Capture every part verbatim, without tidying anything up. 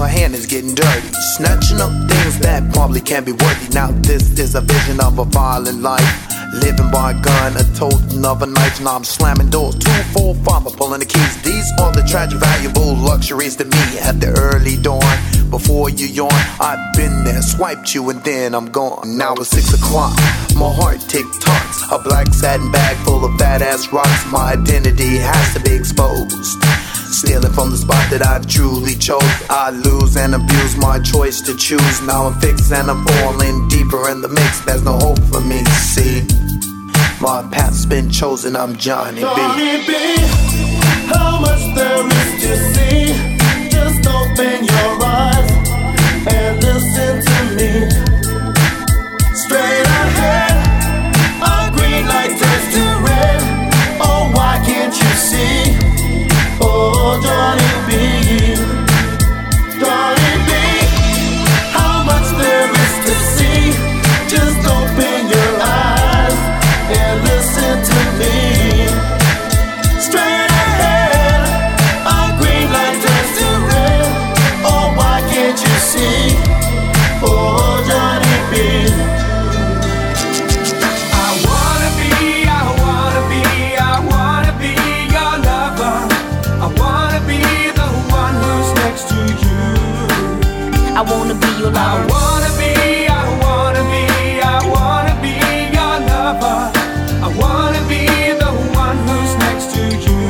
her hand is getting dirty, snatching up things that probably can't be worthy. Now this is a vision of a violent life, living by a gun, a totem of a knife. Now I'm slamming doors, two, four, five, I'm pulling the keys. These are the tragic, valuable luxuries to me at the early dawn. Before you yawn, I've been there, swiped you, and then I'm gone. Now it's six o'clock, my heart tick-tocks. A black satin bag full of fat-ass rocks. My identity has to be exposed. Stealing from the spot that I've truly chose. I lose and abuse my choice to choose. Now I'm fixed and I'm falling deeper in the mix. There's no hope for me, see. My path's been chosen, I'm Johnny B. Johnny B, how much there is to see. Just open your eyes and listen to me. Straight ahead, a green light turns to red. Oh, why can't you see? Oh, Johnny B, Johnny B, how much there is to see. Just open your eyes and listen to me. Straight ahead, a green light turns to red. Oh, why can't you see? Oh, Johnny B. I wanna be, I wanna be, I wanna be your lover. I wanna be the one who's next to you. I wanna be your lover. I wanna be, I wanna be, I wanna be your lover. I wanna be the one who's next to you.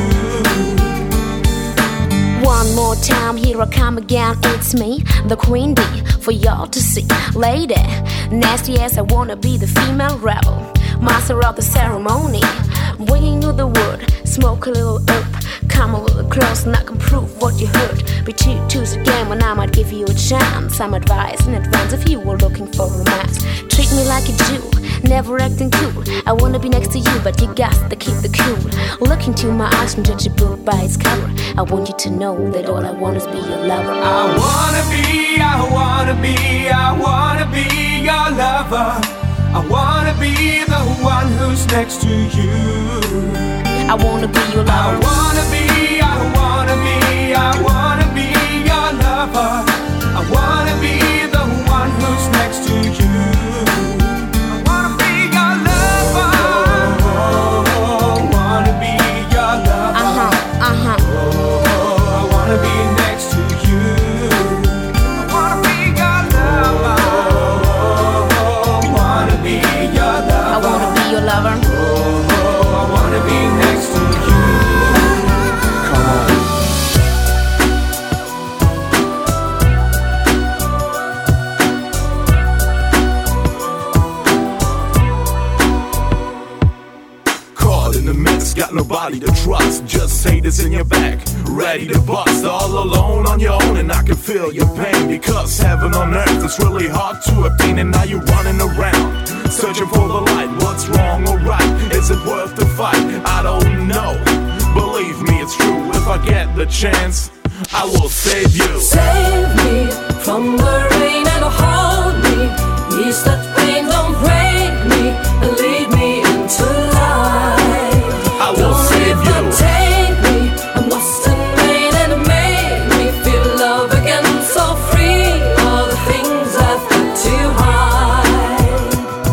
One more time, here I come again. It's me, the queen bee, for y'all to see. Lady, nasty as I wanna be the female rebel, master of the ceremony, bringing you the word. Smoke a little herb, come a little close, and I can prove what you heard. Be two twos again when I might give you a chance. Some advice in advance if you were looking for romance. Treat me like a Jew, never acting cool. I wanna be next to you, but you got to keep the cool. Look into my eyes and judge a book by its cover. I want you to know that all I want is be your lover. I wanna be, I wanna be, I wanna be your lover. I wanna be the one who's next to you. I wanna be your lover. I wanna be, I wanna be, I wanna be your lover. I wanna be the one who's next to you. I wanna be your lover. Oh, wanna be your lover. Uh-huh, uh-huh. Oh, I wanna be next to you. I wanna be your lover. Oh, wanna be your lover. I wanna be your lover. Oh, I wanna be next to you. Come on. Caught in the mix, got nobody to trust. Just haters in your back, ready to bust. All alone on your own, and I can feel your pain. Because heaven on earth is really hard to obtain. And now you're running around, searching for the light. What's wrong or right? Is it worth the fight? I don't know. Believe me, it's true. If I get the chance, I will save you. Save me from the rain and hold me. Ease that pain, don't break me, and lead me into light. I will Don't save you. take me, I'm lost in pain, and it made me feel love again, so free. All the things I've got to hide.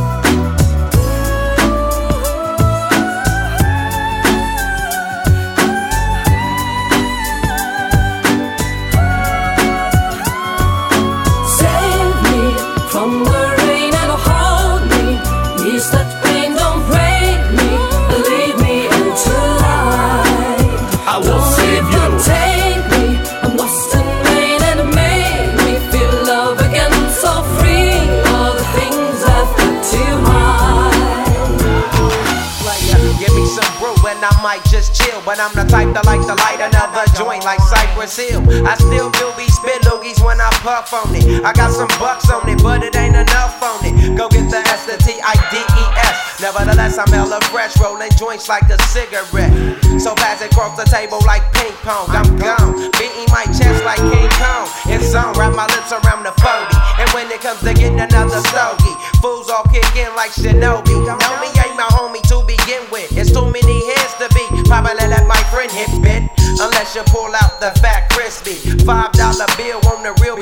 Save me from the rain and hold me. Ease that pain, don't break me, and lead me into light. I will Don't save ever you. take me, I'm lost in pain, and it made me feel love again, so free. All the things I've got to hide. Player, give me some brew and I might just chill. But I'm the type that like to light another joint like Cypress Hill. I still do be spit loogies when I puff on it. I got some bucks on it, but it ain't enough on it. Go get the S, the T, I, D, E, S. Nevertheless, I'm hella fresh, rolling joints like a cigarette. So pass it across the table like ping pong. I'm gone, beating my chest like King Kong. It's on, wrap my lips around the forty. And when it comes to getting another stogie, fools all kick in like Shinobi. Know me ain't my homie to begin with. It's too many heads to be. Probably let my friend hit bit. Unless you pull out the fat crispy five dollar bill on the real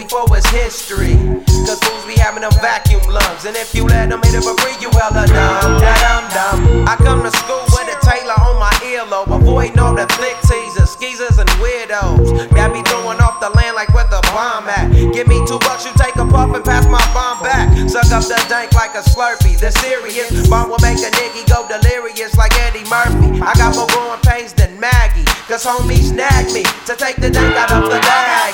history. Cause fools be having them vacuum lungs. And if you let them hit it for free, you hella dumb, da dum dum. I come to school with a Taylor on my earlobe, avoiding all the thick teasers, skeezers, and weirdos. Got me throwing off the land like where the bomb at. Give me two bucks, you take a puff and pass my bomb back. Suck up the dank like a Slurpee. The serious bomb will make a nigga go delirious like Eddie Murphy. I got more growing pains than Maggie, cause homie snagged me to take the dank out of the bag.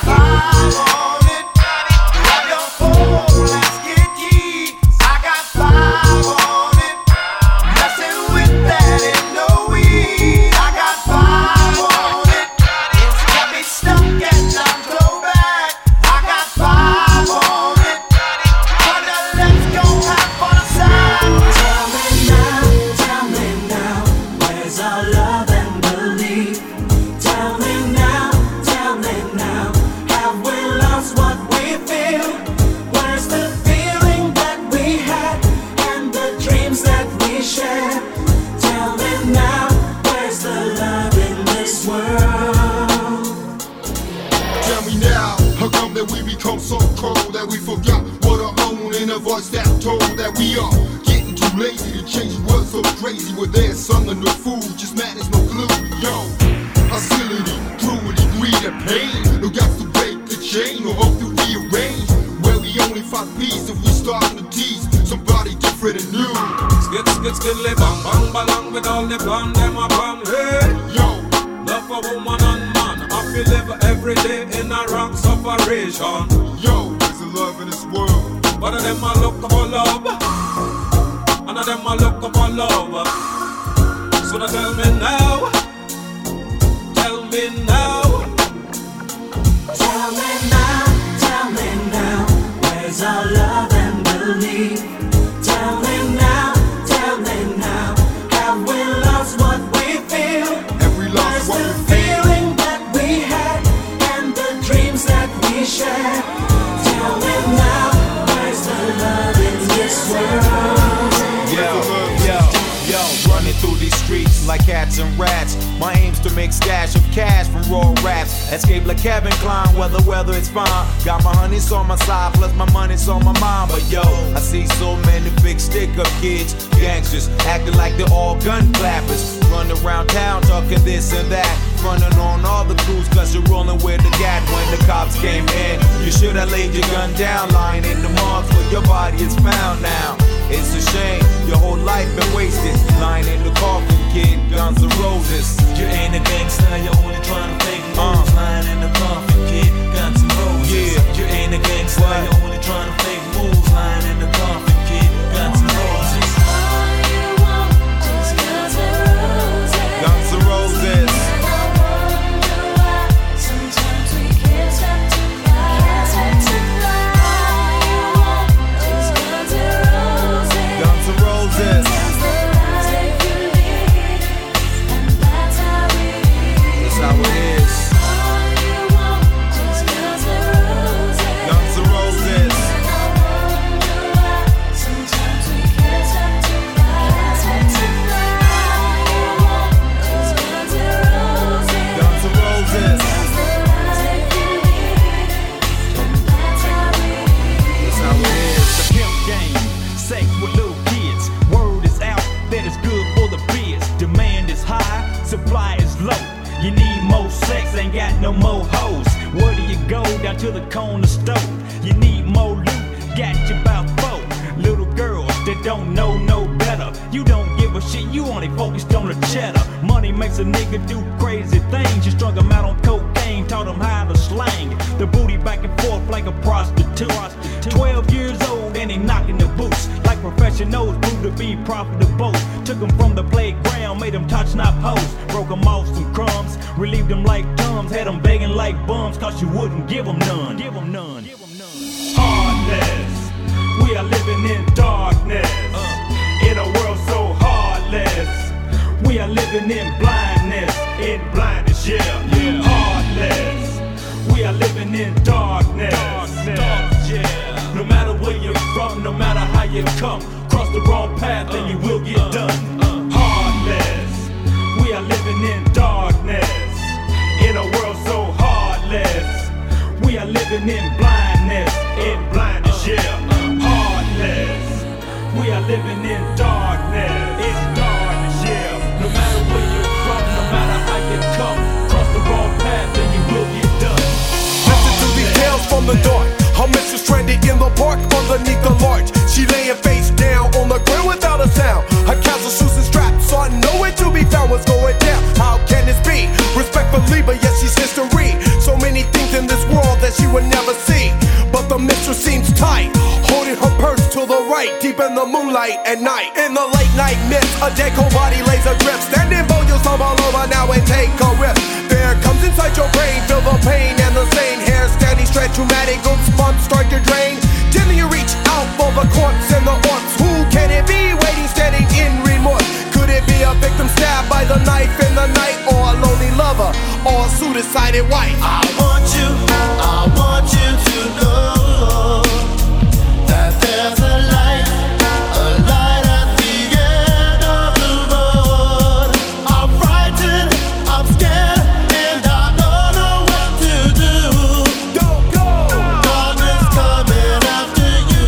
living in darkness, in a world so heartless. We We are living in blindness, in blindness, yeah. Heartless. We are living in darkness, in darkness, yeah. No matter where you're from, no matter how you come, cross the wrong path and you will get done. Listen to these tales from the dark. Her mistress stranded in the park underneath the larch. She laying face down on the ground without a sound. Her castle shoes and straps are nowhere to be found. What's going down? How can this be? Respectfully, but yes, she's history. So many things in this world that she would never see. But the mistress seems tight, holding her purse to the right, deep in the moonlight at night. In the late night mist, a dead cold body lays adrift. Standing bold, you'll stumble over now and take a risk. Fear comes inside your brain, feel the pain and the same hair standing straight, traumatic goosebumps start to drain. Till you reach out for the corpse and the orcs. Who can it be waiting, standing in remorse? Could it be a victim stabbed by the knife in the night, or a lonely lover, or a suicided wife? I want you, I want you to know that there's a light, a light at the end of the road. I'm frightened, I'm scared, and I don't know what to do. Don't go! Darkness coming after you.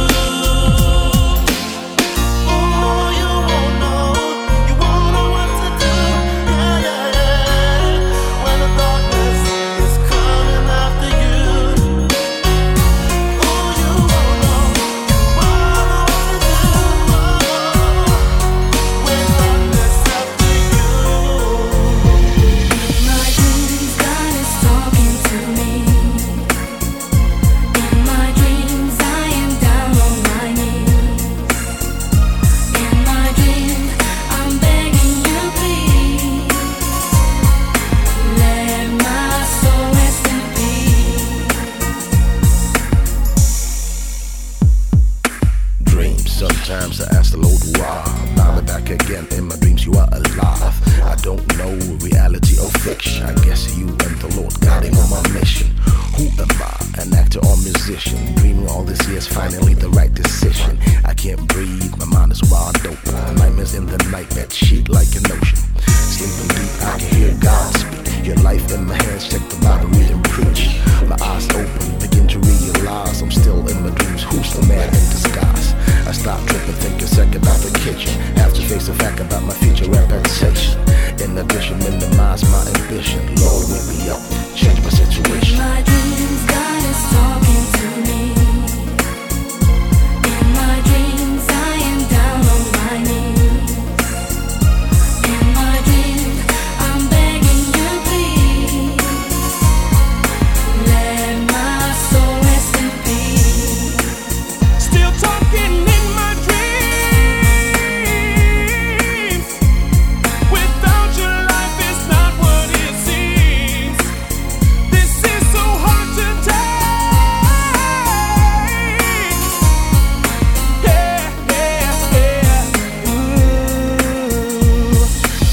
Oh, you won't know, you won't know what to do. Yeah, yeah, yeah. When the darkness is coming after you. Oh, you won't know, you won't know what to do. When darkness after you. My dreams, God is talking to me. In my dreams, I am down on my knees. In my dreams, I'm begging you, please. Let my soul rest in peace. Dreams. Sometimes I ask the Lord why. Now I'm back again in my dreams. You are alive. I don't know reality or fiction. I guess you and the Lord got him on my mission. Who am I? An actor or musician? Dreaming all this year's finally the right decision. I can't breathe. My mind is wide open. Nightmares in the night that sheet like an ocean. Sleeping deep, I can hear God speak. Your life in my hands. Check the Bible, read and preach. My eyes open, begin to realize I'm still in my dreams. Who's the man in disguise? I stop tripping, think a second about the kitchen. Have to face the fact about my future reputation. In addition, minimize my ambition. Lord, wake me up, change my situation. My dreams, God is talking to me. In my dreams, I am down on my knees. In my dreams, I'm begging you, please. Let my soul rest in peace. Still talking in my dreams. Without your life, it's not what it seems. This is so hard to take. Yeah, yeah, yeah. Ooh.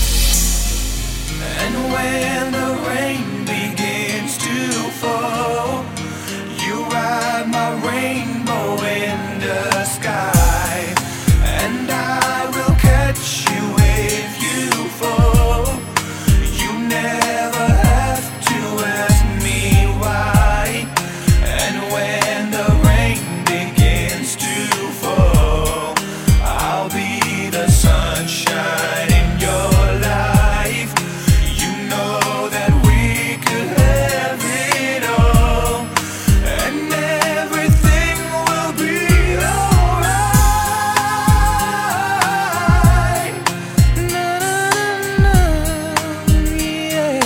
And when the rain begins to fall, you ride my rainbow in the sky, and I will catch you if you fall. You never have to ask me why. And when the rain begins to fall, I'll be the sunshine in your life. You know that we could have it all, and everything will be alright. Na na na, yeah.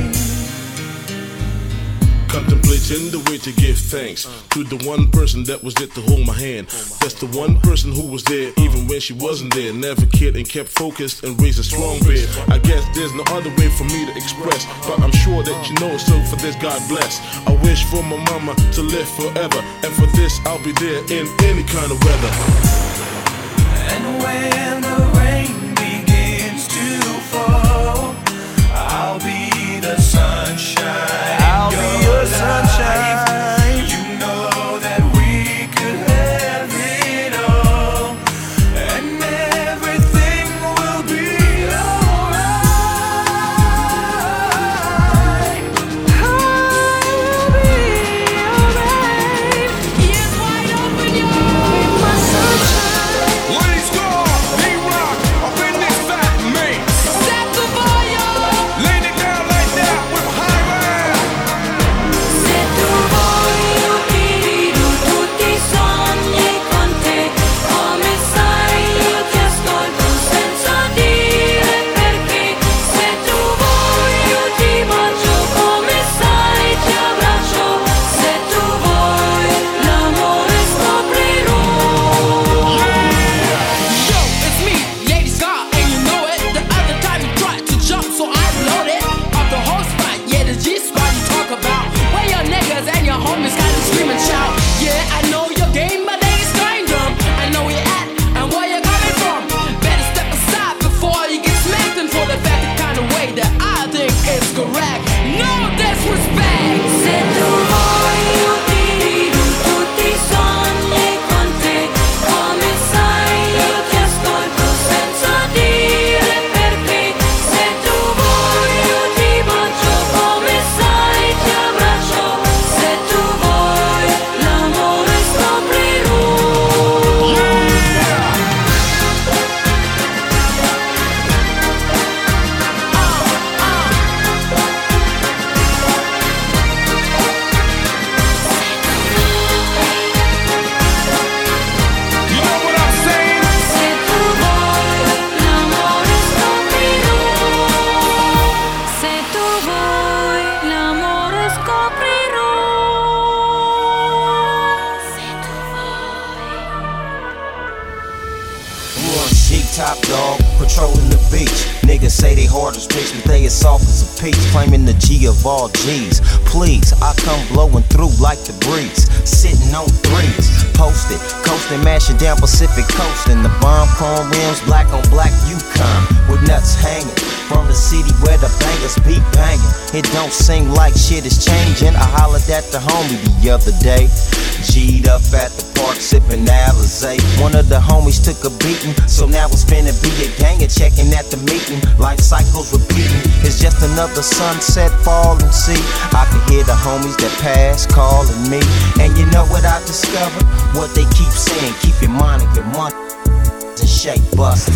Contemplating the way to give thanks to the one person that was there to hold my hand. That's the one person who was there even when she wasn't there. Never cared and kept focused and raised a strong bed. I guess there's no other way for me to express, but I'm sure that you know, so for this God bless. I wish for my mama to live forever, and for this I'll be there in any kind of weather. And when the rain begins to fall, I'll be the sunshine. I'll be your sunshine. You know that we could have it all, and everything will be alright. I'll be top dog, patrolling the beach. Niggas say they hard as bricks, but they as soft as a peach. Claiming the G of all G's. Please, I come blowing through like the breeze. Sitting on threes, posted, coasting, mashing down Pacific Coast. And the bomb chrome rims, black on black Yukon, with nuts hanging. From the city where the bangers be banging. It don't seem like shit is changing. I hollered at the homie the other day. G'd up at the park sipping Alizé. One of the homies took a beating, so now it's finna be a gang of checking at the meeting. Life cycles repeating. It's just another sunset falling. See, I can hear the homies that pass calling me. And you know what I discovered? What they keep saying, keep your mind and your money and shake busters.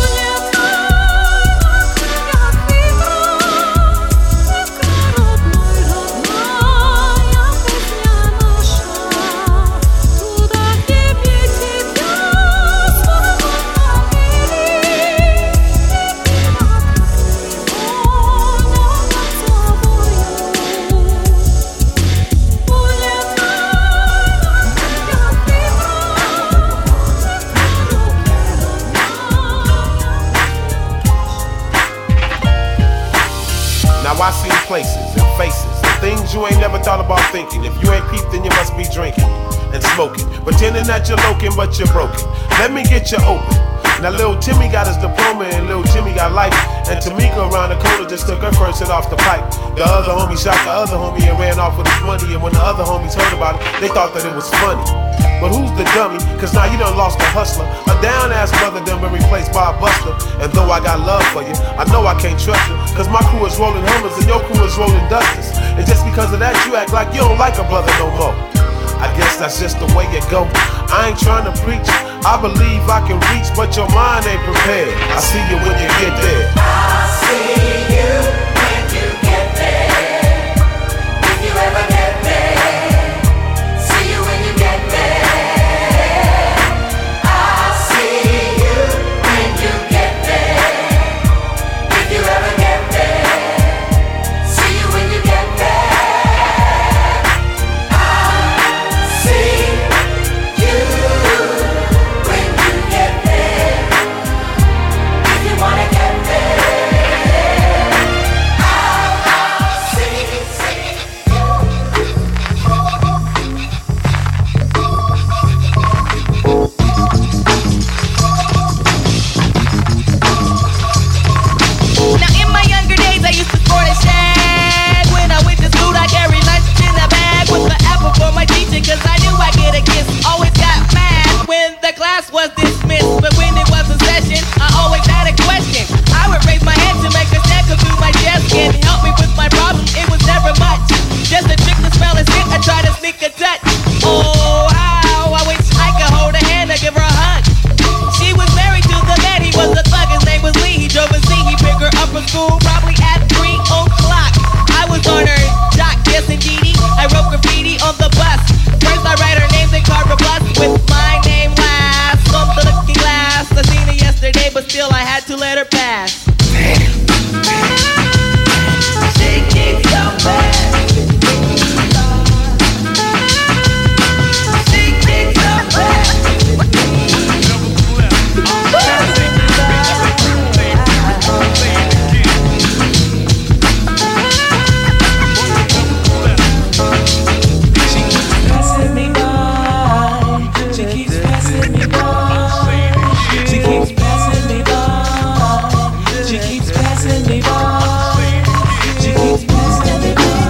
I see places and faces and things you ain't never thought about thinking. If you ain't peeped, then you must be drinking and smoking, pretending that you're loking, but you're broken. Let me get you open. Now little Timmy got his diploma and little Jimmy got life. And Tamika around the corner just took her first hit off the pipe. The other homie shot the other homie and ran off with his money. And when the other homies heard about it, they thought that it was funny. But who's the dummy? Cause now you done lost a hustler. A down-ass brother done been replaced by a buster. And though I got love for you, I know I can't trust you. Cause my crew is rolling Hummers and your crew is rolling Dusters. And just because of that, you act like you don't like a brother no more. I guess that's just the way it go. I ain't trying to preach. I believe I can reach, but your mind ain't prepared. I see you when you get there. I see you when you get there. If you ever get there. See you when you get there. I see you when you get there. If you ever get there. See you when you get there. I see you when you get there. If you wanna get there, I'll see, see Now in my younger days I used to sport a shag. When I went to school I carried lunch in a bag with the apple for my teacher, cause I knew I'd get a kiss. Always got mad when the class was dismissed, but when it was a session I always had a question. I would raise my hand to make a snack come through my desk and help me with my problem. It was never much, just a trick to smell and sit. I try to sneak a touch. Oh how I wish I could hold her hand or give her a hug. She was married to the man, he was a thug, his name was Lee. He drove a Z, he picked her up from school probably at three o'clock. I was on her dock, yes indeedy. I wrote graffiti on the bus. First I write her names in cardboard plus with my name last on the looking glass. I seen her yesterday, but still I had to let her pass. She keeps so bad. She keeps so bad. She keeps passing me by. She keeps passing me by. She keeps passing me by. She keeps passing me by. She keeps passing me by.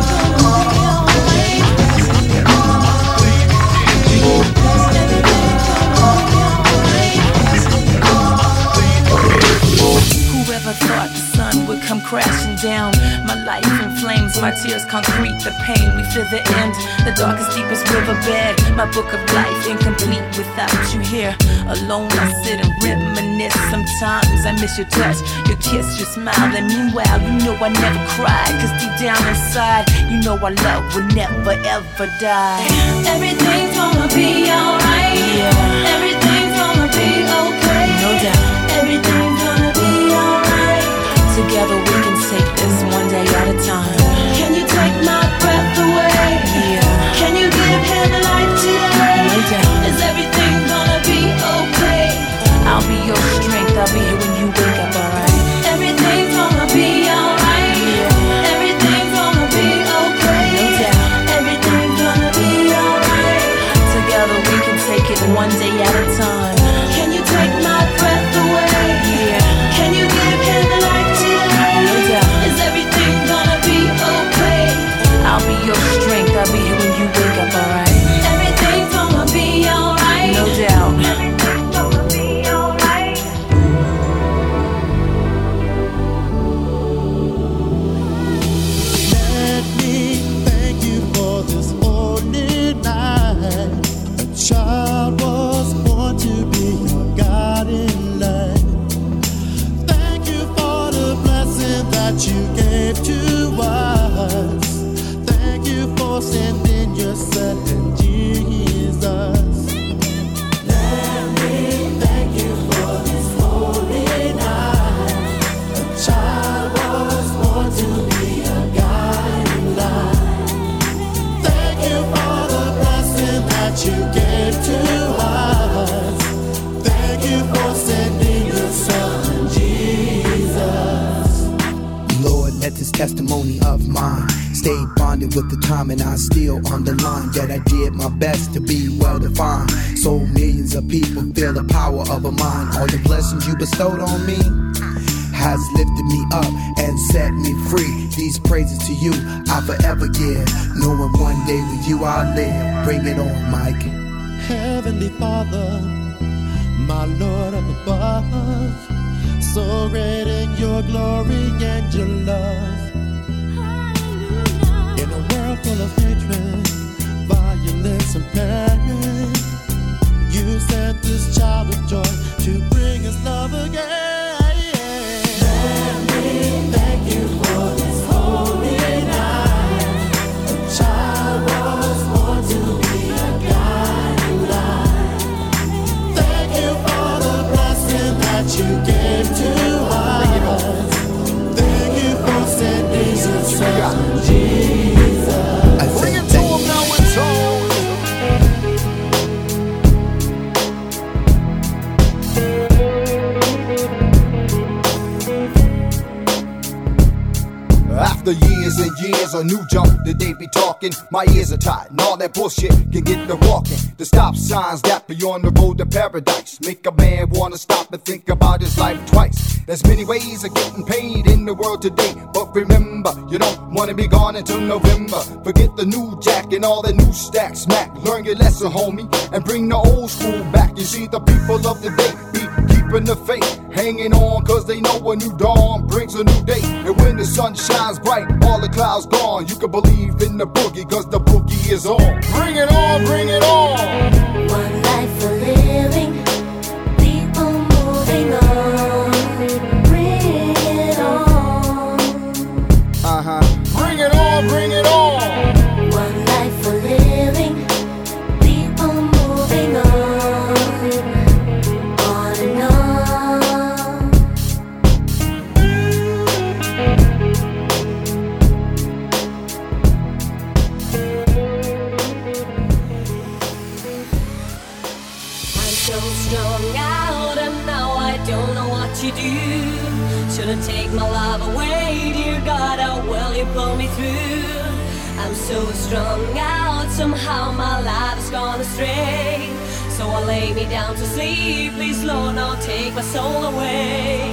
Whoever thought the sun would come crashing down? My life in flames, my tears concrete, the pain we feel the end. The darkest, deepest riverbed, my book of life incomplete without you here. Alone I sit and reminisce. Sometimes I miss your touch, your kiss, your smile. And meanwhile, you know I never cried, cause deep down inside, you know our love will never ever die. Everything's gonna be alright. Yeah. Everything's gonna be okay. No doubt. Everything's gonna be alright. Together we can take this one day at a time. Can you take my breath away? Yeah. Can you give him life today? No doubt. Is everything gonna be okay? I'll be your strength, I'll be testimony of mine. Stayed bonded with the time and I still underline that I did my best to be well defined. So millions of people feel the power of a mind. All the blessings you bestowed on me has lifted me up and set me free. These praises to you I forever give, knowing one day with you I'll live. Bring it on, Mike. Heavenly Father, my Lord up above, so great in your glory and your love. In a world full of hatred, violence and pain, you sent this child of joy to bring us love again. Let me thank you for this holy night. A child was born to be a guiding light. Thank you for the blessing that you gave to us. Thank you for sending your son Jesus. Bring it to him now and told. After years and years, a new jump that they be talking. My ears are tied, and all that bullshit can get the walking. The stop signs that be on the road to paradise make a man wanna stop and think about his life twice. There's many ways of getting paid in the world today, but remember, you don't wanna be gone until November. Forget the new jack and all the new stacks, Mac. Learn your lesson, homie, and bring the old school back. You see, the people of the day be keeping the faith, hanging on cause they know a new dawn brings a new day. And when the sun shines bright, all the clouds gone, you can believe in the boogie cause the boogie is on. Bring it on, bring it on. One life for living, people moving on. Bring it on. Uh-huh. Bring it on, bring it on. One life for living, people moving on. On and on. I'm so strung out and now I don't know what to do. Shouldn't take my love away, dear God, how will you pull me through? I'm so strung out, somehow my life's gone astray. So I lay me down to sleep, please Lord, now take my soul away.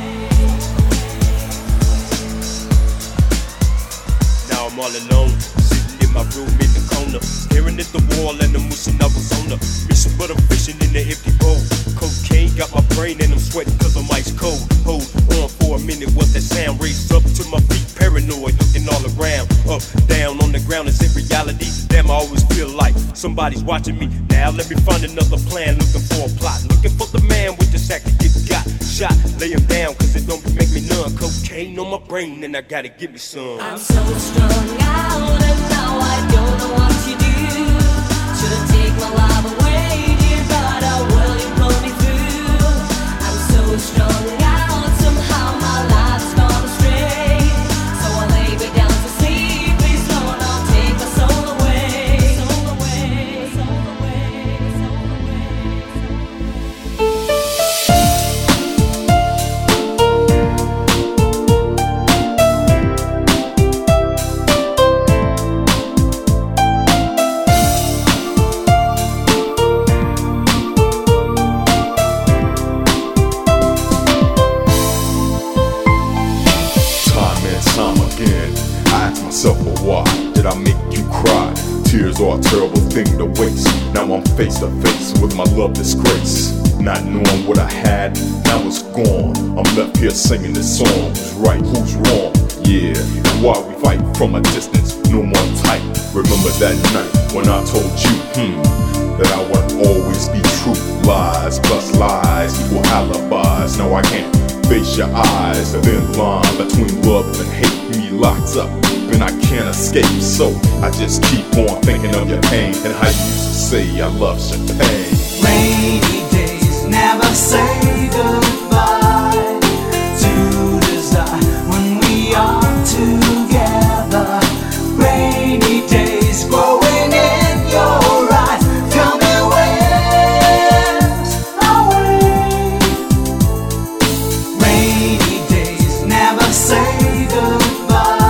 Now I'm all alone, sitting in my room in the corner, staring at the wall and I'm wishing I was on the mission, but I'm fishing in the empty bowl. Cocaine got my brain and I'm sweating cause I'm ice cold. Hold on for a minute, what that sound? Raised up to my feet, paranoid, looking all around. Up, down, on the ground, is it reality? Damn, I always feel like somebody's watching me. Now let me find another plan, looking for a plot. Looking for the man with the sack to get got shot. Lay him down cause it don't make me numb. Cocaine on my brain and I gotta give me some. I'm so strung out and now I don't know what to do. Should've taken my life away, dear God, how will you pull me through? I'm so strung out, somehow my life's gone astray. So I lay me down to sleep, please Lord, I'll take my soul away. Soul away, soul away, soul Why did I make you cry? Tears are a terrible thing to waste. Now I'm face to face with my love disgrace. Not knowing what I had, now it's gone. I'm left here singing this song. Who's right, who's wrong? Yeah, and why we fight from a distance, no more tight. Remember that night when I told you, hmm, that I would always be true. Lies plus lies equal alibis. Now I can't face your eyes. The thin line between love and hate. Me locked up and I can't escape. So I just keep on thinking of your pain and how you used to say I love your pain. Rainy days never say goodbye to desire when we are together. Rainy days growing in your eyes. Tell me where's our way. Rainy days never say goodbye.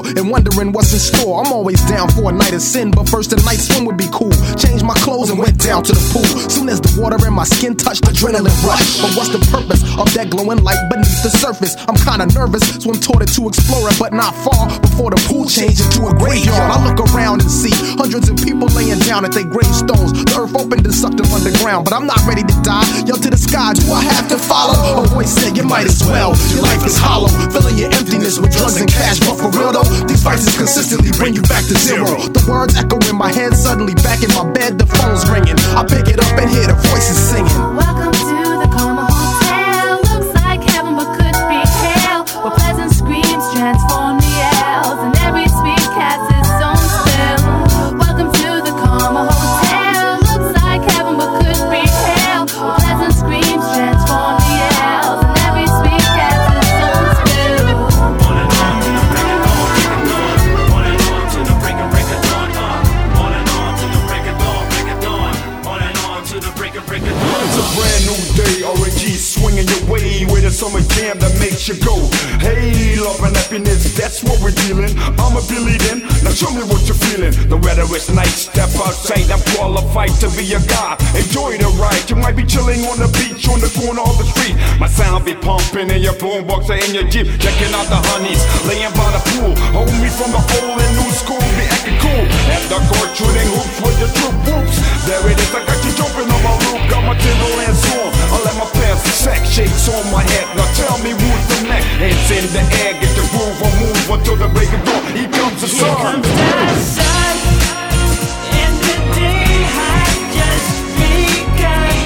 and wondering what's in store. I'm always down for a night of sin, but first a night swim would be cool. Changed my clothes and went down to the pool. Soon as the water in my skin touched, adrenaline rush. But what's the purpose of that glowing light beneath the surface? I'm kinda nervous, so I'm taught to explore it, but not far before the pool changed into a graveyard. I look around and see hundreds of people laying down at their gravestones. The earth opened and sucked them underground, but I'm not ready to die. Yo, to the sky, do I have to follow? A voice said, you might as well. Your life is hollow, filling your emptiness with drugs and cash. But for real though, these vices consistently bring you back to zero. The words echo in my head, suddenly back in my bed, the phone's ringing. I pick it up and hear the voices singing. Welcome to the Karma Hotel. Looks like heaven but could be hell, where pleasant screams transform the yells, and every sweet cat is on spell. Welcome to the Karma Hotel. Looks like heaven but could be hell, where pleasant screams transform the yells, and every sweet cat is on spell. On and on to the break of dawn, on and on to the break of break of dawn, on and on to the break of dawn, break of dawn, on and on to the break of break of dawn. It's a brand new day, R N G swinging your way with a summer jam that makes you go, hey, love and happiness, that's what we're dealing. I'm a Billy then, now show me what you're feeling. The weather is nice, step outside, I'm qualified to be a guy. Enjoy the ride, you might be chilling on the beach, on the corner of the street. My sound be pumping in your boombox or in your Jeep, checking out the honeys, laying by the pool. Hold me from the old and new school, be acting cool. At the court, shooting hoops with the troop whoops. There it is, I got you jumping on my roof, got my Timberlands on. I let my pants sack, shakes on my head. Now tell me who's the next. Hands in the air, get the groove or move until the break of dawn. Here comes the sun. Here comes the sun, and the day has just begun.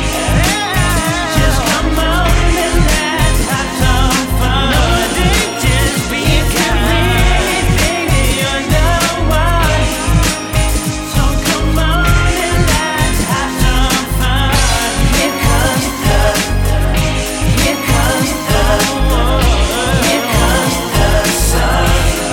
Just come on and let's have some fun. No, the day just begun. Baby, you're the one. So come on and let's have some fun. Here comes the, here comes the, here comes the sun.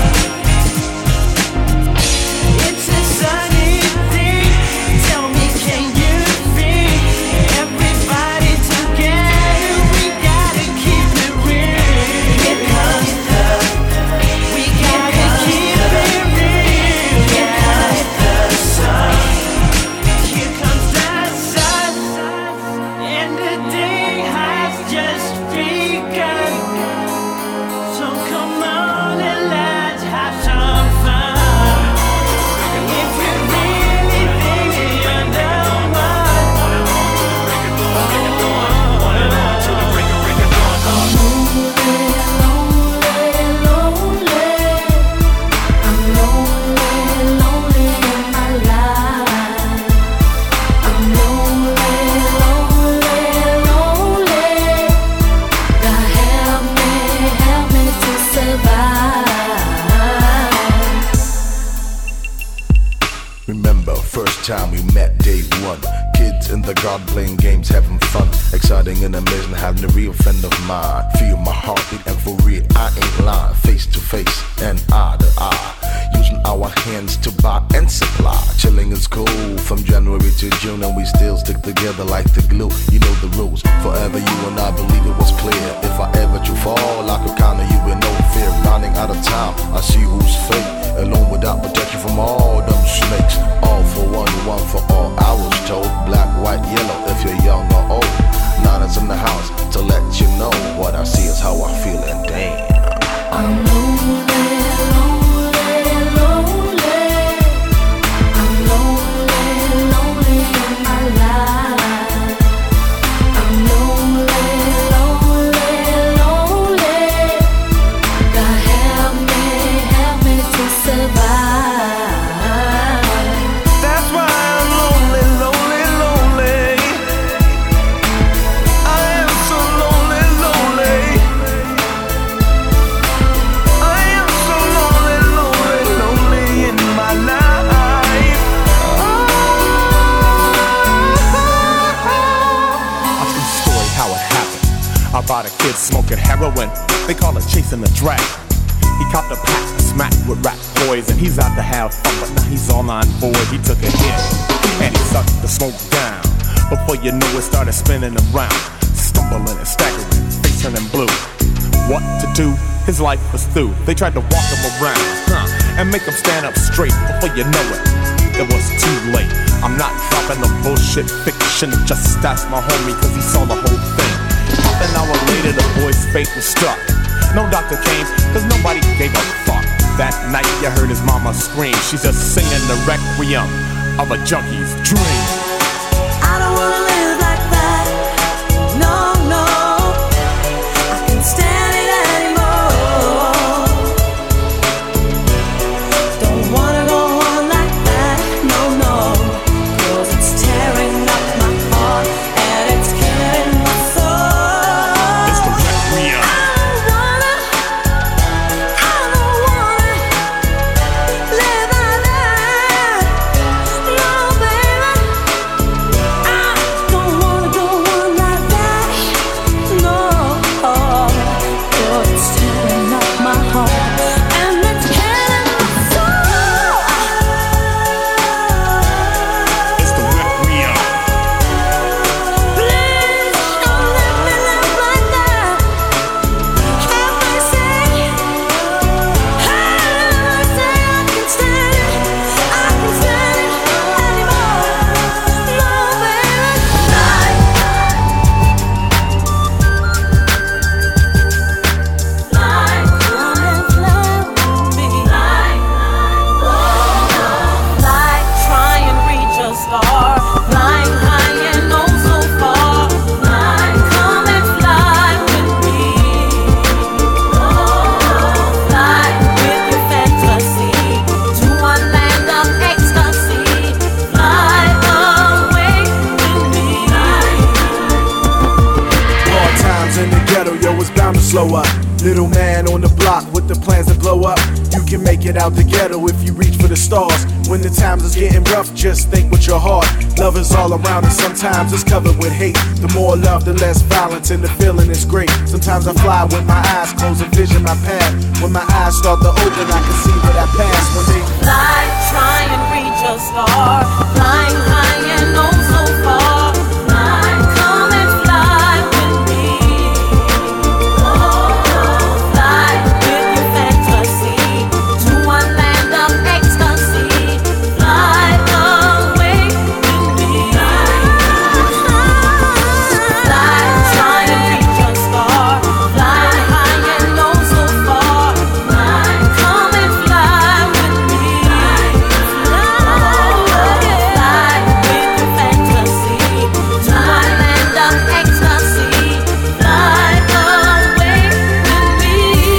It's a sunny thing. Tell me, can you feel everybody together? We gotta keep it real. Here comes the, we gotta keep it real. Here comes the sun. Here comes the sun, and the day has just begun. So come on and let's have some fun. If you really think that you're the one, on and on to the break of dawn, break of dawn, on and on to the break of break of dawn. I'm lonely, lonely, lonely. I'm lonely, lonely in my life. I'm lonely, lonely, lonely. God help me, help me to survive. Remember, first time we met, day one. Kids in the garden playing games, having fun. Exciting and amazing, having a real friend of mine. Feel my heartbeat and for real, I ain't lying. Face to face and eye to eye. Using our hands to buy and supply. Chilling in school from January to June, and we still stick together like the glue. You know the rules. Forever you and I believe it was clear. If I ever to fall, I could count on you with no fear. Running out of time, I see who's fake. Alone without protection from all them snakes. All for one, one for all. I was told black, white, yellow. If you're young or old, Nana's in the house to let you know what I see is how I feel, and damn, I'm lonely, lonely, lonely. I'm lonely, lonely in my life. I'm lonely, lonely, lonely. God help me, help me to survive. That's why I'm lonely, lonely, lonely. I am so lonely, lonely. I am so lonely, lonely, lonely in my life. I'll tell you the story how it happened. About a kid smoking heroin, they call it chasing the dragon. He copped a pack and smacked with rap boys, and he's out to have fun, but now he's all on board. He took a hit, and he sucked the smoke down. Before you knew it, started spinning around, stumbling and staggering, face turning blue. What to do? His life was through. They tried to walk him around, huh? and make them stand up straight. Before you know it, it was too late. I'm not dropping no bullshit fiction. Just ask my homie, cause he saw the whole thing. Half an hour later, the boy's fate was struck. No doctor came, cause nobody gave a fuck. That night, you heard his mama scream. She's just singing the requiem of a junkie's dream. I don't wanna live like that. No, no, I can't stand it anymore. Don't wanna go on like that. No, no, cause it's tearing up my heart and it's killing my soul. It's the requiem. I don't wanna, I don't wanna live like that. No, baby, I don't wanna go on like that. No, cause it's tearing up my heart and it's killing my soul. It's the requiem. Please don't let me live like that. Have I say, have I say I can stand it, I can stand it anymore. No, baby, fly, fly, come and fly with me. Fly, fly, try and reach a star. Flying high and oh so far. Fly, come and fly with me. Fly with your fantasy to a land of ecstasy. Fly away with me. Hard times in the ghetto, yo, it's bound to slow up. Little man on the block with the plans to blow up. You can make it out the ghetto if you reach for the stars. When the times is getting rough, just think with your heart. Love is all around and sometimes it's covered with hate. The more love, the less violence, and the feeling is great. Sometimes I fly with my eyes closed and vision my path. When my eyes start to open, I can see what I passed when they Fly, try and reach a star. Flying high and oh so far. Fly, come and fly with me. Fly with your fantasy to a land of ecstasy. Fly away with me. Fly, try and reach a star. Fly high and oh so far. Fly, come and fly with me. Fly with your fantasy to a land of ecstasy. Fly away with me.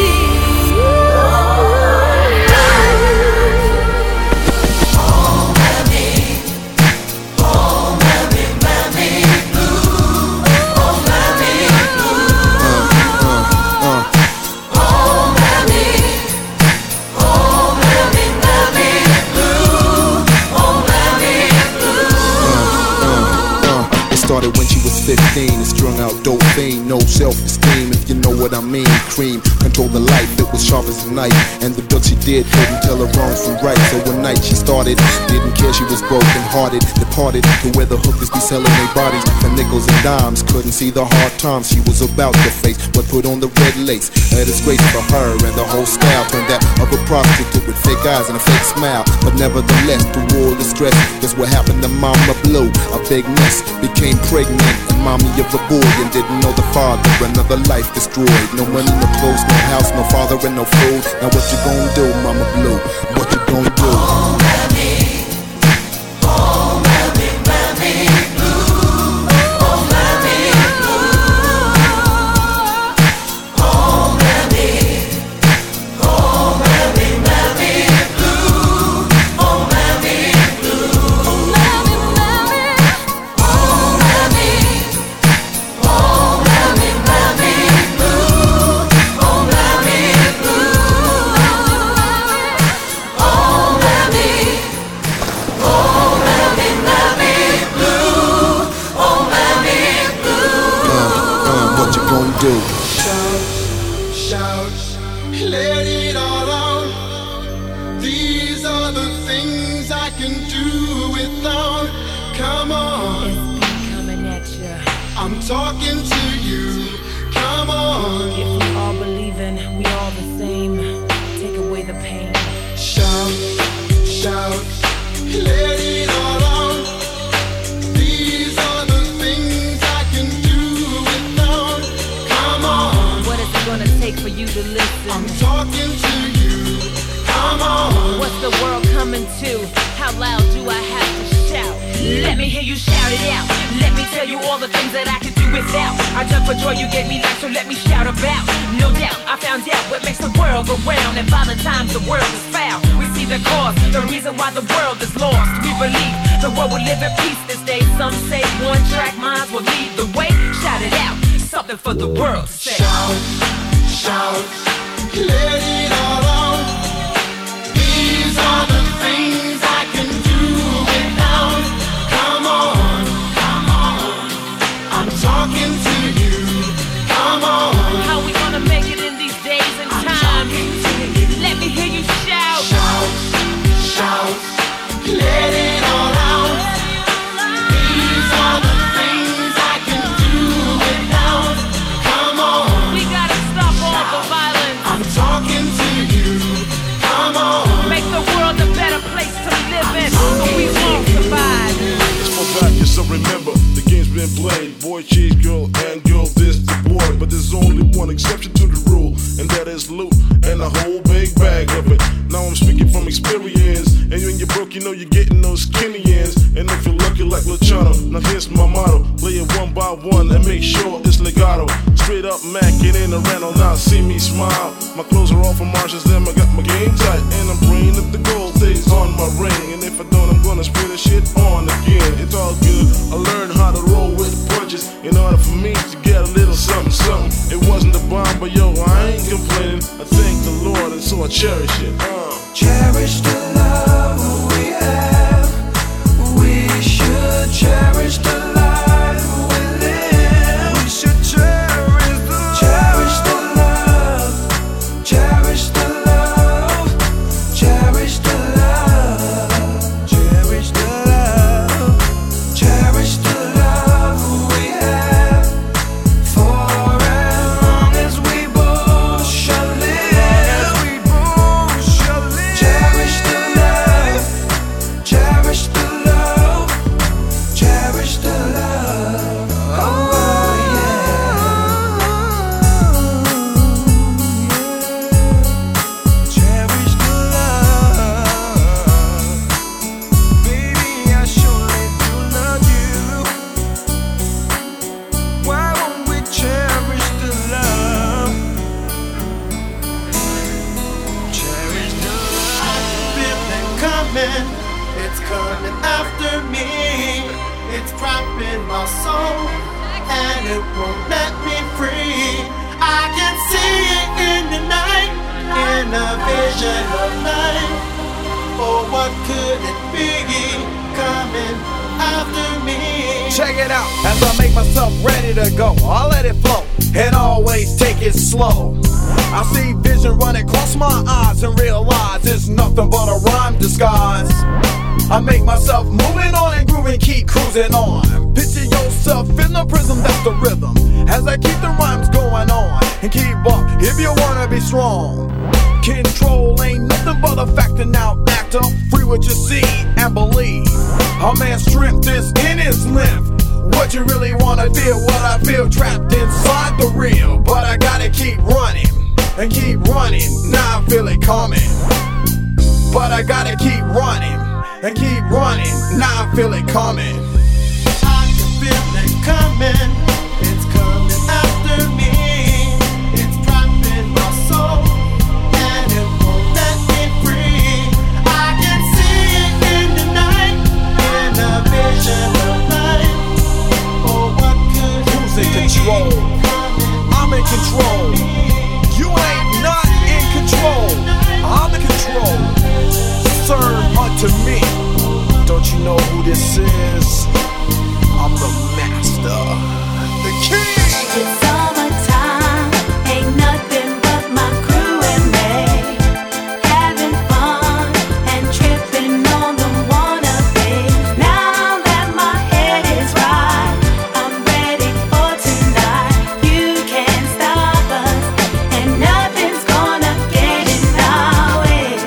It started when she was fifteen, and strung out dope fiend, no self-esteem, if you know what I mean. Cream, control the life, it was sharp as a knife, and the book she did couldn't tell her wrong from right. So one night she started, didn't care she was broken hearted, departed to where the hookers be selling their bodies for nickels and dimes. Couldn't see the hard times she was about to face, but put on the red lace, a disgrace for her and the whole style. Turned that of a prostitute with fake eyes and a fake smile, but nevertheless through all the stress, guess what happened to Mama Blue? A big mess, became pregnant and mommy of a boy, and didn't know the father. Another life destroyed. No money, no clothes, no house, no father, and no food. Now what you gonna do, Mama Blue? What you gonna do? Home and me, home and me, me blue. Home and me blue. Home and me, home and me, me blue. Home and me blue. Home and me, home and me, home and me, me blue. Home and me blue. Home and me, home and me, me blue. Home and me blue. Uh, uh, what you gonna do? Shout, let it all out. These are the things I can do without. Come on, Coming at ya. I'm talking to you. Come on, If we all believe in, we all the same. Take away the pain. shout. out. I jump for joy, you gave me life, so let me shout about. No doubt, I found out what makes the world go round. And by the time the world is found, we see the cause, the reason why the world is lost. We believe the world will live in peace this day. Some say one track minds will lead the way. Shout it out, something for the world to say. Shout, shout, let it all out. These are the things I can do without. Come on, come on, I'm talking to you. Come on. How we gonna make it in these days and times? Let me hear you shout. Shout, shout, let it all out. These are the things I can do without. Come on. We gotta stop all the violence. I'm talking to you. Come on. Make the world a better place to live in, or we won't survive. It's for back, yes, so remember, the game's been played. Boy chase girl and girl this the boy. But there's only one exception to the rule, and that is loot and a whole big bag of it. Now I'm speaking from experience, and when you're broke, you know you're getting those skinny ends. And if you're lucky like Luciano, now here's my motto: play it one by one and make sure it's legato. Straight up Mac, it in a rental, now see me smile. My clothes are all from Marshalls, then I got my game tight, and I'm bringing up the gold things on my ring. And if I don't, I'm gonna spray the shit on again. It's all good, I learned how to roll with punches in order for me to get a little something, something. It wasn't a bomb, but yo, I ain't complaining. I thank the Lord, and so I cherish it. Uh. Cherish the love we have. We should cherish the life we live. We should cherish the love. Cherish the love. Cherish the love. Cherish the love. Cherish the love. Cherish the love we have. For as long as we both shall live. We both shall live. Cherish the love. Cherish the love. Cherish the love. Oh yeah. Cherish the love. Baby, I surely do love you. Why won't we cherish the love? Cherish the love. Feel it coming. It's coming after me. It's trapping my soul, and it won't let me free. I can see it in the night, in a vision of light. Oh, what could it be coming after me? Check it out, as I make myself ready to go, I'll let it flow, and always take it slow. I see vision running across my eyes and realize it's nothing but a rhyme disguise. I make myself moving on and grooving, keep cruising on. Picture yourself in the prism, that's the rhythm. As I keep the rhymes going on, and keep up if you wanna be strong. Control ain't nothing but a factor, now actor. Free what you see and believe. A man's strength is in his lymph. What you really wanna feel, what I feel trapped inside the real. But I gotta keep running, and keep running, now I feel it coming. But I gotta keep running, and keep running, now I feel it coming. I can feel it coming. It's coming after me. It's trapping my soul, and it won't let me free. I can see it in the night, in a vision of light. Oh, what could Who's in control? I'm in control. You ain't not in control. I'm in control. Serve unto me. Don't you know who this is? I'm the master, the king. It's summertime, ain't nothing but my crew and me, having fun and tripping on the wannabe. Now that my head is right, I'm ready for tonight. You can't stop us, and nothing's gonna get in our way.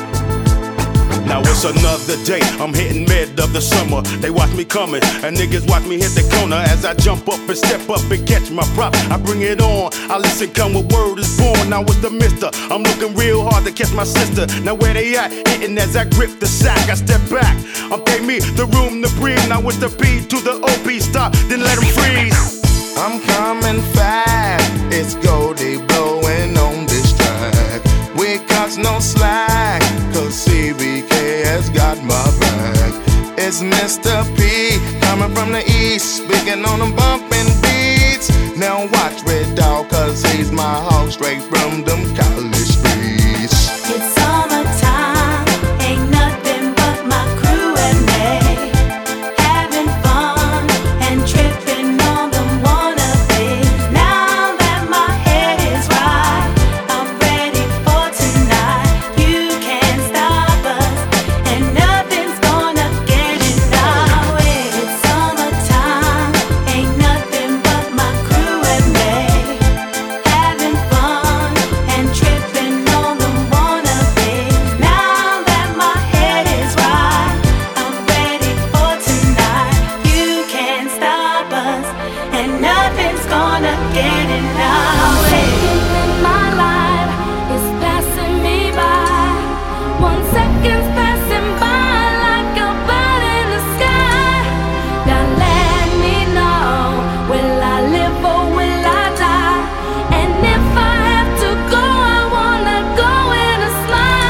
Now it's another day, I'm hitting mid of the summer. They watch me coming, and niggas watch me hit the corner. As I jump up and step up and catch my prop, I bring it on. I listen, come with word is born. Now it's the mister, I'm looking real hard to catch my sister. Now where they at? Hitting as I grip the sack, I step back. I'm pay me the room to breathe. Now it's the P to the O P, stop, then let them freeze. I'm coming fast. It's Goldie blowing on this track. We got no slack, cause C B K has got my back. It's Mister P coming from the east, speaking on them bumping beats. Now watch Red Dog, cause he's my hog straight from them college streets. It's summertime, ain't nothing but my crew and me, having fun and tripping on them wannabes. Now that my head is right, I'm ready for tonight. You can't stop us, and nothing's gonna get in our way. It's summertime, ain't nothing but my crew and me, having fun and tripping on them wannabes. Now that my head is right, I'm ready for tonight. You can't stop us, and nothing's gonna get in our way. My life is passing me by. One second's passing by like a bird in the sky. Now let me know, will I live or will I die? And if I have to go, I wanna go with a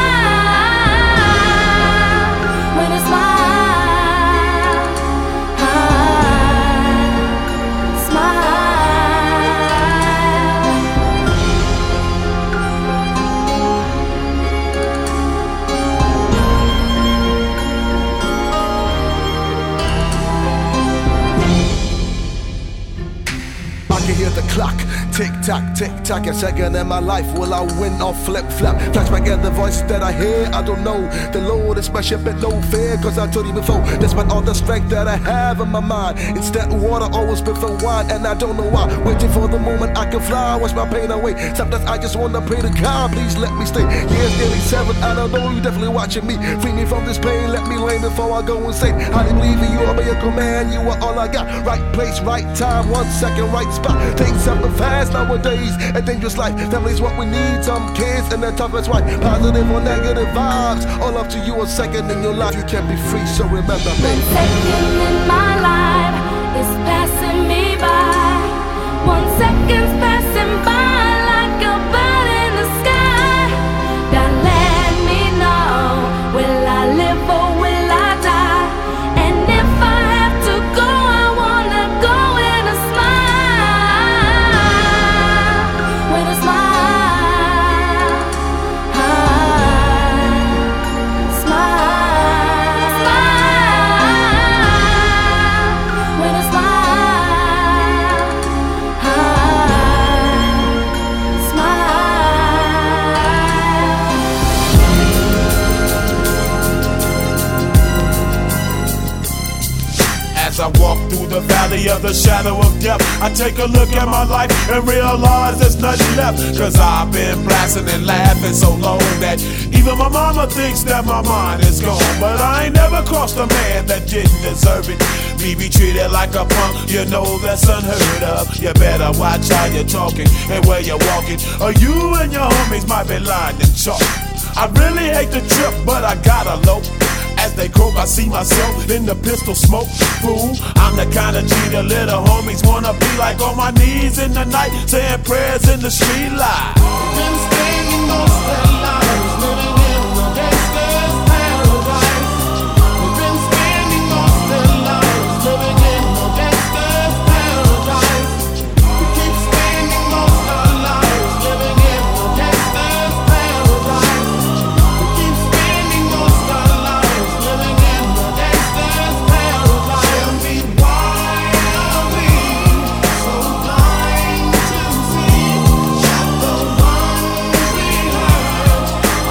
smile, with a smile, smile. I can hear the clock, tick tock, tick tock. A second in my life, will I win or flip flop? Flashback at the voice that I hear, I don't know. The Lord is my ship and no fear, cause I told you before. Despite all the strength that I have in my mind, instead water always prefer wine, and I don't know why. Waiting for the moment I can fly, wash my pain away. Sometimes I just wanna pray to God, please let me stay. Years nearly seven, I don't know, you definitely watching me. Free me from this pain, let me lay before I go insane. I believe in you, I'm your command, you are all I got. Right place, right time, one second, right spot. Things happen fast nowadays, a dangerous life. Family's what we need, some kids and their toughest right. Positive or negative vibes, all up to you a second in your life. You can't be free, so remember me. One second in my life is passing me by. One second's passing by like a bird in the sky. Now let me know, will I live or will I die? And if I have to go, I wanna go with a smile, with a smile, smile, smile, with a smile, As I walk through the valley of the shadow of death, I take a look at my life and realize there's nothing left. Cause I've been blasting and laughing so long that even my mama thinks that my mind is gone. But I ain't never crossed a man that didn't deserve it. Me be treated like a punk, you know that's unheard of. You better watch how you're talking and where you're walking, or you and your homies might be lying in chalk. I really hate the trip, but I gotta low. As they croak, I see myself in the pistol smoke. Fool, I'm the kind of G the little homies wanna be like, on my knees in the night, saying prayers in the street light. Been spending most of their lives living in the gangster's paradise. We've been spending most of their lives living in the gangster's paradise. We keep spending most of our lives living in the gangster's paradise. We keep spending most of our lives living in the gangster's paradise. Tell me why are we so blind to see that the one we hurt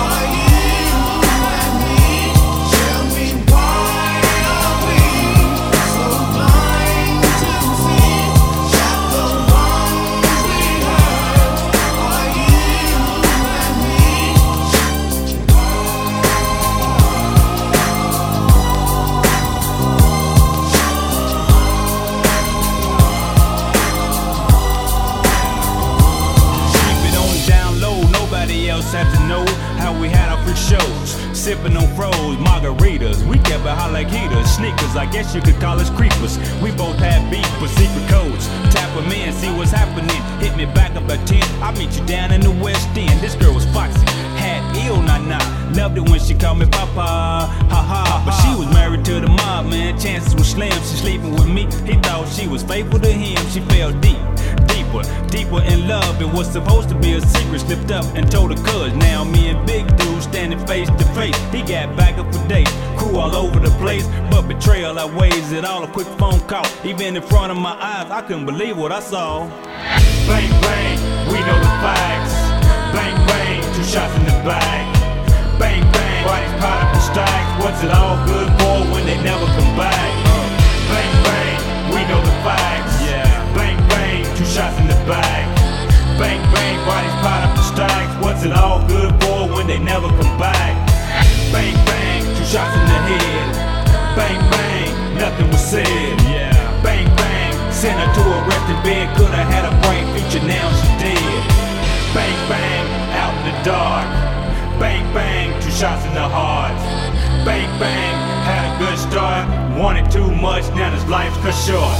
sipping on froze margaritas. We kept it hot like heaters, sneakers, I guess you could call us creepers. We both had beef for secret codes. Tap them in, see what's happening. Hit me back up at ten, I'll meet you down in the West End. This girl was foxy, had ill nah-nah. Loved it when she called me papa, ha-ha. But she was married to the mob, man, chances were slim. She sleeping with me, he thought she was faithful to him. She fell deep, deeper, deeper in love. It was supposed to be a secret, slipped up and told her cuz. Now me and Big Dude standing face to face. He got back up for days, crew all over the place. But betrayal outweighs it all, a quick phone call. Even in front of my eyes, I couldn't believe what I saw. Bang, bang, we know the facts. Bang, bang, two shots in the back. Bang, bang, bodies piled up in stacks. What's it all good for when they never come back? Uh, bang, bang, we know the facts. Yeah. Bang, bang, two shots in the back. Bang, bang, bodies piled up in stacks. What's it all good for when they never come back? Bang, bang, two shots in the head. Bang, bang, nothing was said. Yeah. Bang, bang, sent her to a resting bed. Coulda had a bright future, now she dead. Bang, bang, out in the dark. Bang, bang, two shots in the heart. Bang, bang, had a good start. Wanted too much, now his life's cut short.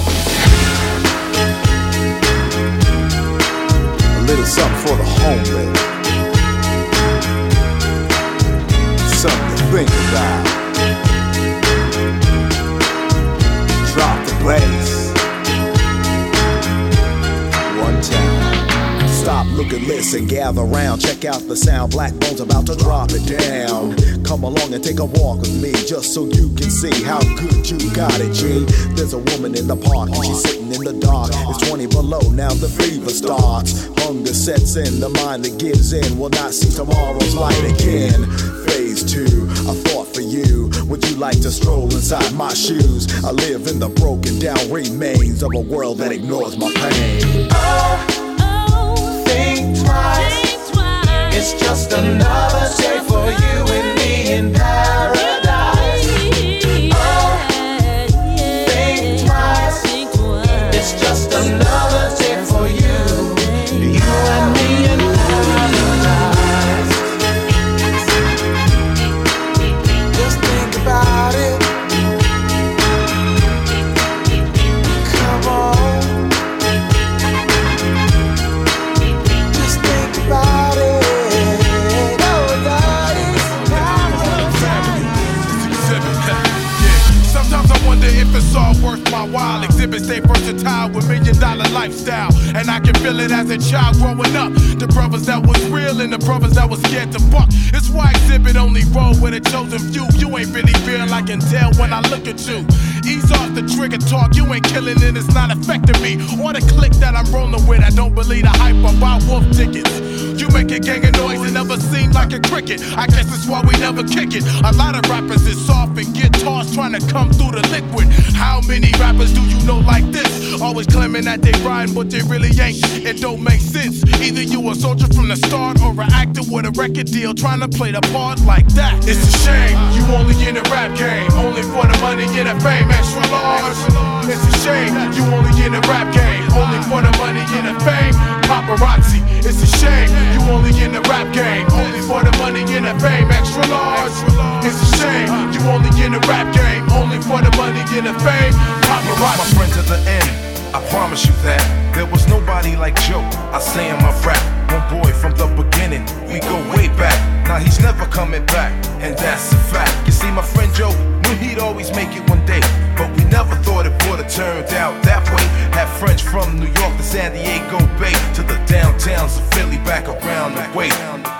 A little something for the homie. Something to think about. Drop the bass. One time. Stop, look and listen, gather round, check out the sound. Black Bones about to drop it down. Come along and take a walk with me, just so you can see how good you got it, G. There's a woman in the park and she's sitting in the dark. It's twenty below, now the fever starts. Hunger sets in, the mind that gives in will not see tomorrow's light again. Phase two, a thought for you. Would you like to stroll inside my shoes? I live in the broken down remains of a world that ignores my pain. Think twice. Think twice. It's just another day for you and me in paradise. Oh, think twice. Think twice. It's just another day for you, you and me in paradise. Just think about it. Come on. If it's all worth my while, exhibits stay versatile with million dollar lifestyle. And I can feel it as a child growing up. The brothers that was real and the brothers that was scared to fuck. It's why exhibit only roll with a chosen few. You ain't really real, I can tell when I look at you. Ease off the trigger talk, you ain't killing it, it's not affecting me. Or the click that I'm rolling with, I don't believe the hype about wolf tickets. You make a gang of noise and never seem like a cricket. I guess that's why we never kick it. A lot of rappers is soft and guitars trying to come through the liquid. How many rappers do you know like this? Always claiming that they rhyme, but they really ain't. It don't make sense. Either you a soldier from the start or an actor with a record deal trying to play the part like that. It's a shame you only in the rap game, only for the money and the fame. Extra large. It's a shame you only in the rap game, only for the money and the fame. Paparazzi. It's a shame you only in the rap game, only for the money and the fame. Extra large. It's a shame you only in the rap game, only for the money and the fame. Paparazzi. My friend to the end, I promise you that there was nobody like Joe. I say in my rap, one boy from the beginning, we go way back. Now he's never coming back, and that's a fact. You see, my friend Joe knew he'd always make it one day, but we never thought it would've turned out that way. Had friends from New York to San Diego Bay, to the downtowns of Philly, back around the way.